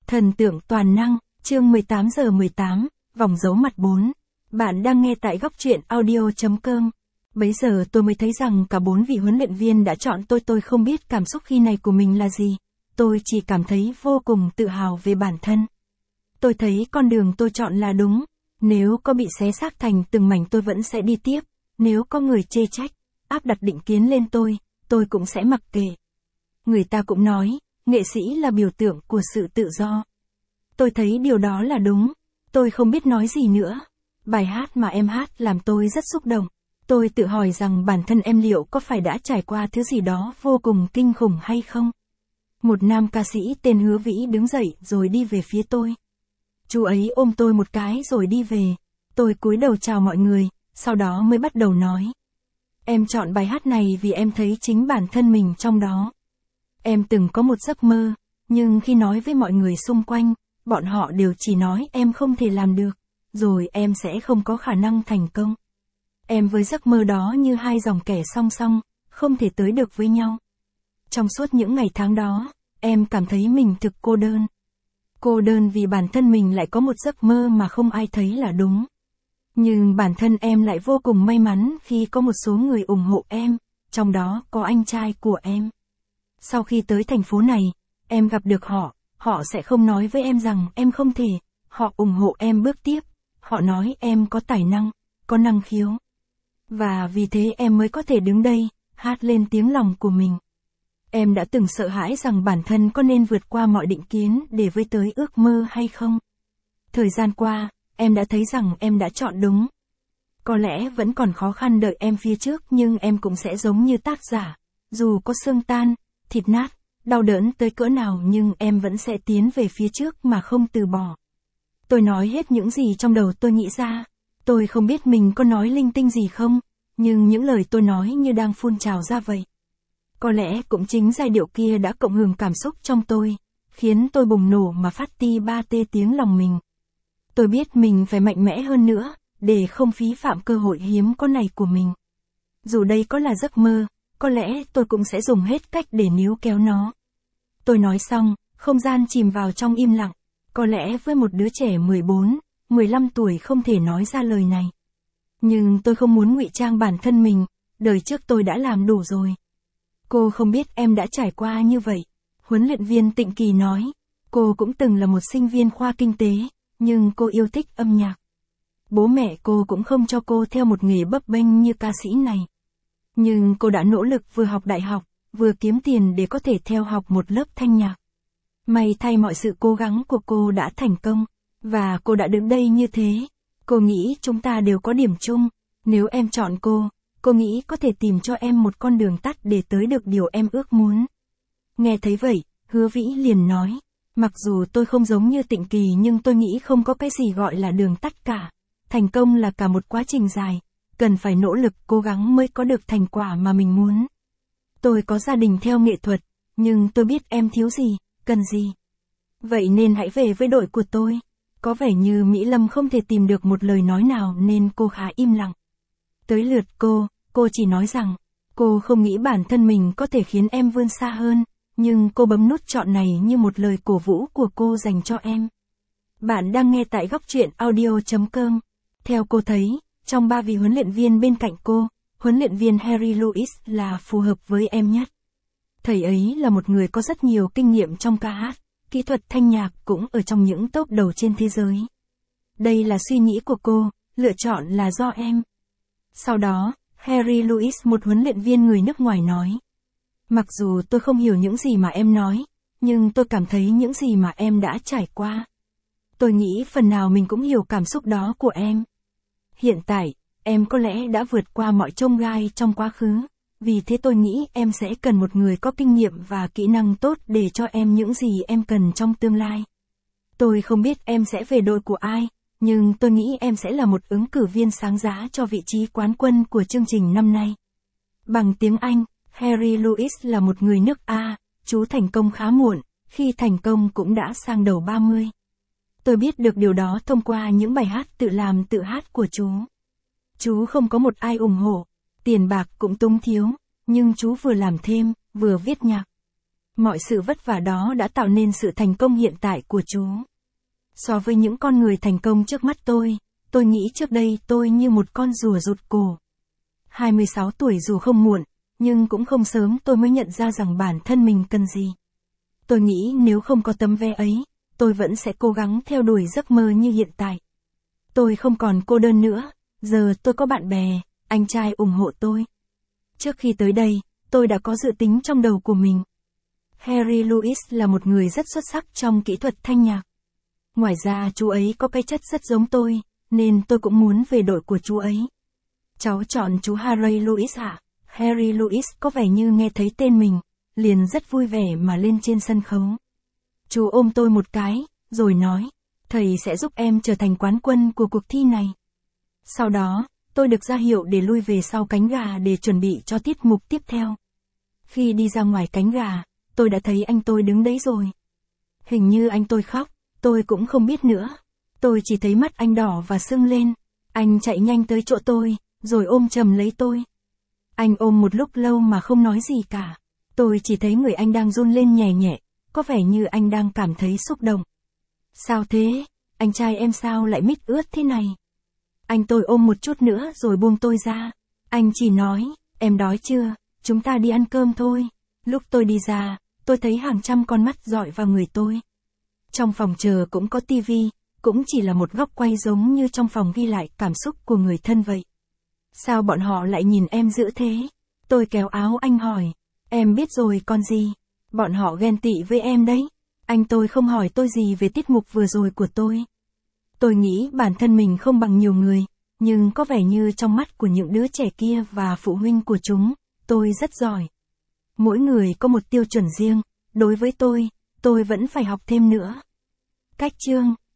Thần tượng toàn năng, chương 18:18, vòng dấu mặt 4. Bạn đang nghe tại góc truyện audio.com. Bấy giờ tôi mới thấy rằng cả 4 vị huấn luyện viên đã chọn tôi không biết cảm xúc khi này của mình là gì. Tôi chỉ cảm thấy vô cùng tự hào về bản thân. Tôi thấy con đường tôi chọn là đúng. Nếu có bị xé xác thành từng mảnh tôi vẫn sẽ đi tiếp. Nếu có người chê trách, áp đặt định kiến lên tôi cũng sẽ mặc kệ. Người ta cũng nói, nghệ sĩ là biểu tượng của sự tự do. Tôi thấy điều đó là đúng. Tôi không biết nói gì nữa. Bài hát mà em hát làm tôi rất xúc động. Tôi tự hỏi rằng bản thân em liệu có phải đã trải qua thứ gì đó vô cùng kinh khủng hay không? Một nam ca sĩ tên Hứa Vĩ đứng dậy rồi đi về phía tôi. Chú ấy ôm tôi một cái rồi đi về. Tôi cúi đầu chào mọi người, sau đó mới bắt đầu nói. Em chọn bài hát này vì em thấy chính bản thân mình trong đó. Em từng có một giấc mơ, nhưng khi nói với mọi người xung quanh, bọn họ đều chỉ nói em không thể làm được, rồi em sẽ không có khả năng thành công. Em với giấc mơ đó như hai dòng kẻ song song, không thể tới được với nhau. Trong suốt những ngày tháng đó, em cảm thấy mình thực cô đơn. Cô đơn vì bản thân mình lại có một giấc mơ mà không ai thấy là đúng. Nhưng bản thân em lại vô cùng may mắn khi có một số người ủng hộ em, trong đó có anh trai của em. Sau khi tới thành phố này, em gặp được họ sẽ không nói với em rằng em không thể, họ ủng hộ em bước tiếp, họ nói em có tài năng, có năng khiếu. Và vì thế em mới có thể đứng đây, hát lên tiếng lòng của mình. Em đã từng sợ hãi rằng bản thân có nên vượt qua mọi định kiến để với tới ước mơ hay không? Thời gian qua, em đã thấy rằng em đã chọn đúng. Có lẽ vẫn còn khó khăn đợi em phía trước nhưng em cũng sẽ giống như tác giả. Dù có xương tan, thịt nát, đau đớn tới cỡ nào nhưng em vẫn sẽ tiến về phía trước mà không từ bỏ. Tôi nói hết những gì trong đầu tôi nghĩ ra. Tôi không biết mình có nói linh tinh gì không, nhưng những lời tôi nói như đang phun trào ra vậy. Có lẽ cũng chính giai điệu kia đã cộng hưởng cảm xúc trong tôi, khiến tôi bùng nổ mà phát ti ba tê tiếng lòng mình. Tôi biết mình phải mạnh mẽ hơn nữa, để không phí phạm cơ hội hiếm có này của mình. Dù đây có là giấc mơ, có lẽ tôi cũng sẽ dùng hết cách để níu kéo nó. Tôi nói xong, không gian chìm vào trong im lặng. Có lẽ với một đứa trẻ 14, 15 tuổi không thể nói ra lời này. Nhưng tôi không muốn ngụy trang bản thân mình, đời trước tôi đã làm đủ rồi. Cô không biết em đã trải qua như vậy. Huấn luyện viên Tịnh Kỳ nói, cô cũng từng là một sinh viên khoa kinh tế, nhưng cô yêu thích âm nhạc. Bố mẹ cô cũng không cho cô theo một nghề bấp bênh như ca sĩ này. Nhưng cô đã nỗ lực vừa học đại học, vừa kiếm tiền để có thể theo học một lớp thanh nhạc. May thay mọi sự cố gắng của cô đã thành công, và cô đã đứng đây như thế. Cô nghĩ chúng ta đều có điểm chung, nếu em chọn cô nghĩ có thể tìm cho em một con đường tắt để tới được điều em ước muốn. Nghe thấy vậy, Hứa Vĩ liền nói, mặc dù tôi không giống như Tịnh Kỳ nhưng tôi nghĩ không có cái gì gọi là đường tắt cả. Thành công là cả một quá trình dài, cần phải nỗ lực cố gắng mới có được thành quả mà mình muốn. Tôi có gia đình theo nghệ thuật, nhưng tôi biết em thiếu gì, cần gì. Vậy nên hãy về với đội của tôi. Có vẻ như Mỹ Lâm không thể tìm được một lời nói nào nên cô khá im lặng. Tới lượt cô chỉ nói rằng, cô không nghĩ bản thân mình có thể khiến em vươn xa hơn, nhưng cô bấm nút chọn này như một lời cổ vũ của cô dành cho em. Bạn đang nghe tại góc truyện audio.com. Theo cô thấy, trong 3 vị huấn luyện viên bên cạnh cô, huấn luyện viên Harry Lewis là phù hợp với em nhất. Thầy ấy là một người có rất nhiều kinh nghiệm trong ca hát, kỹ thuật thanh nhạc cũng ở trong những top đầu trên thế giới. Đây là suy nghĩ của cô, lựa chọn là do em. Sau đó, Harry Lewis, một huấn luyện viên người nước ngoài nói. Mặc dù tôi không hiểu những gì mà em nói, nhưng tôi cảm thấy những gì mà em đã trải qua. Tôi nghĩ phần nào mình cũng hiểu cảm xúc đó của em. Hiện tại, em có lẽ đã vượt qua mọi chông gai trong quá khứ, vì thế tôi nghĩ em sẽ cần một người có kinh nghiệm và kỹ năng tốt để cho em những gì em cần trong tương lai. Tôi không biết em sẽ về đội của ai, nhưng tôi nghĩ em sẽ là một ứng cử viên sáng giá cho vị trí quán quân của chương trình năm nay. Bằng tiếng Anh, Harry Lewis là một người nước A, chú thành công khá muộn, khi thành công cũng đã sang đầu 30. Tôi biết được điều đó thông qua những bài hát tự làm tự hát của chú. Chú không có một ai ủng hộ, tiền bạc cũng túng thiếu, nhưng chú vừa làm thêm, vừa viết nhạc. Mọi sự vất vả đó đã tạo nên sự thành công hiện tại của chú. So với những con người thành công trước mắt tôi nghĩ trước đây tôi như một con rùa rụt cổ. 26 tuổi dù không muộn, nhưng cũng không sớm tôi mới nhận ra rằng bản thân mình cần gì. Tôi nghĩ nếu không có tấm vé ấy, tôi vẫn sẽ cố gắng theo đuổi giấc mơ như hiện tại. Tôi không còn cô đơn nữa, giờ tôi có bạn bè, anh trai ủng hộ tôi. Trước khi tới đây, tôi đã có dự tính trong đầu của mình. Harry Lewis là một người rất xuất sắc trong kỹ thuật thanh nhạc. Ngoài ra chú ấy có cái chất rất giống tôi, nên tôi cũng muốn về đội của chú ấy. Cháu chọn chú Harry Lewis ạ. Harry Lewis có vẻ như nghe thấy tên mình, liền rất vui vẻ mà lên trên sân khấu. Chú ôm tôi một cái, rồi nói, thầy sẽ giúp em trở thành quán quân của cuộc thi này. Sau đó, tôi được ra hiệu để lui về sau cánh gà để chuẩn bị cho tiết mục tiếp theo. Khi đi ra ngoài cánh gà, tôi đã thấy anh tôi đứng đấy rồi. Hình như anh tôi khóc, tôi cũng không biết nữa. Tôi chỉ thấy mắt anh đỏ và sưng lên. Anh chạy nhanh tới chỗ tôi, rồi ôm chầm lấy tôi. Anh ôm một lúc lâu mà không nói gì cả. Tôi chỉ thấy người anh đang run lên nhẹ nhẹ, có vẻ như anh đang cảm thấy xúc động. Sao thế? Anh trai em sao lại mít ướt thế này? Anh tôi ôm một chút nữa rồi buông tôi ra. Anh chỉ nói, em đói chưa? Chúng ta đi ăn cơm thôi. Lúc tôi đi ra, tôi thấy hàng trăm con mắt dọi vào người tôi. Trong phòng chờ cũng có tivi, cũng chỉ là một góc quay giống như trong phòng ghi lại cảm xúc của người thân vậy. Sao bọn họ lại nhìn em dữ thế? Tôi kéo áo anh hỏi. Em biết rồi còn gì? Bọn họ ghen tị với em đấy. Anh tôi không hỏi tôi gì về tiết mục vừa rồi của tôi. Tôi nghĩ bản thân mình không bằng nhiều người, nhưng có vẻ như trong mắt của những đứa trẻ kia và phụ huynh của chúng, tôi rất giỏi. Mỗi người có một tiêu chuẩn riêng, đối với tôi vẫn phải học thêm nữa. Cách chương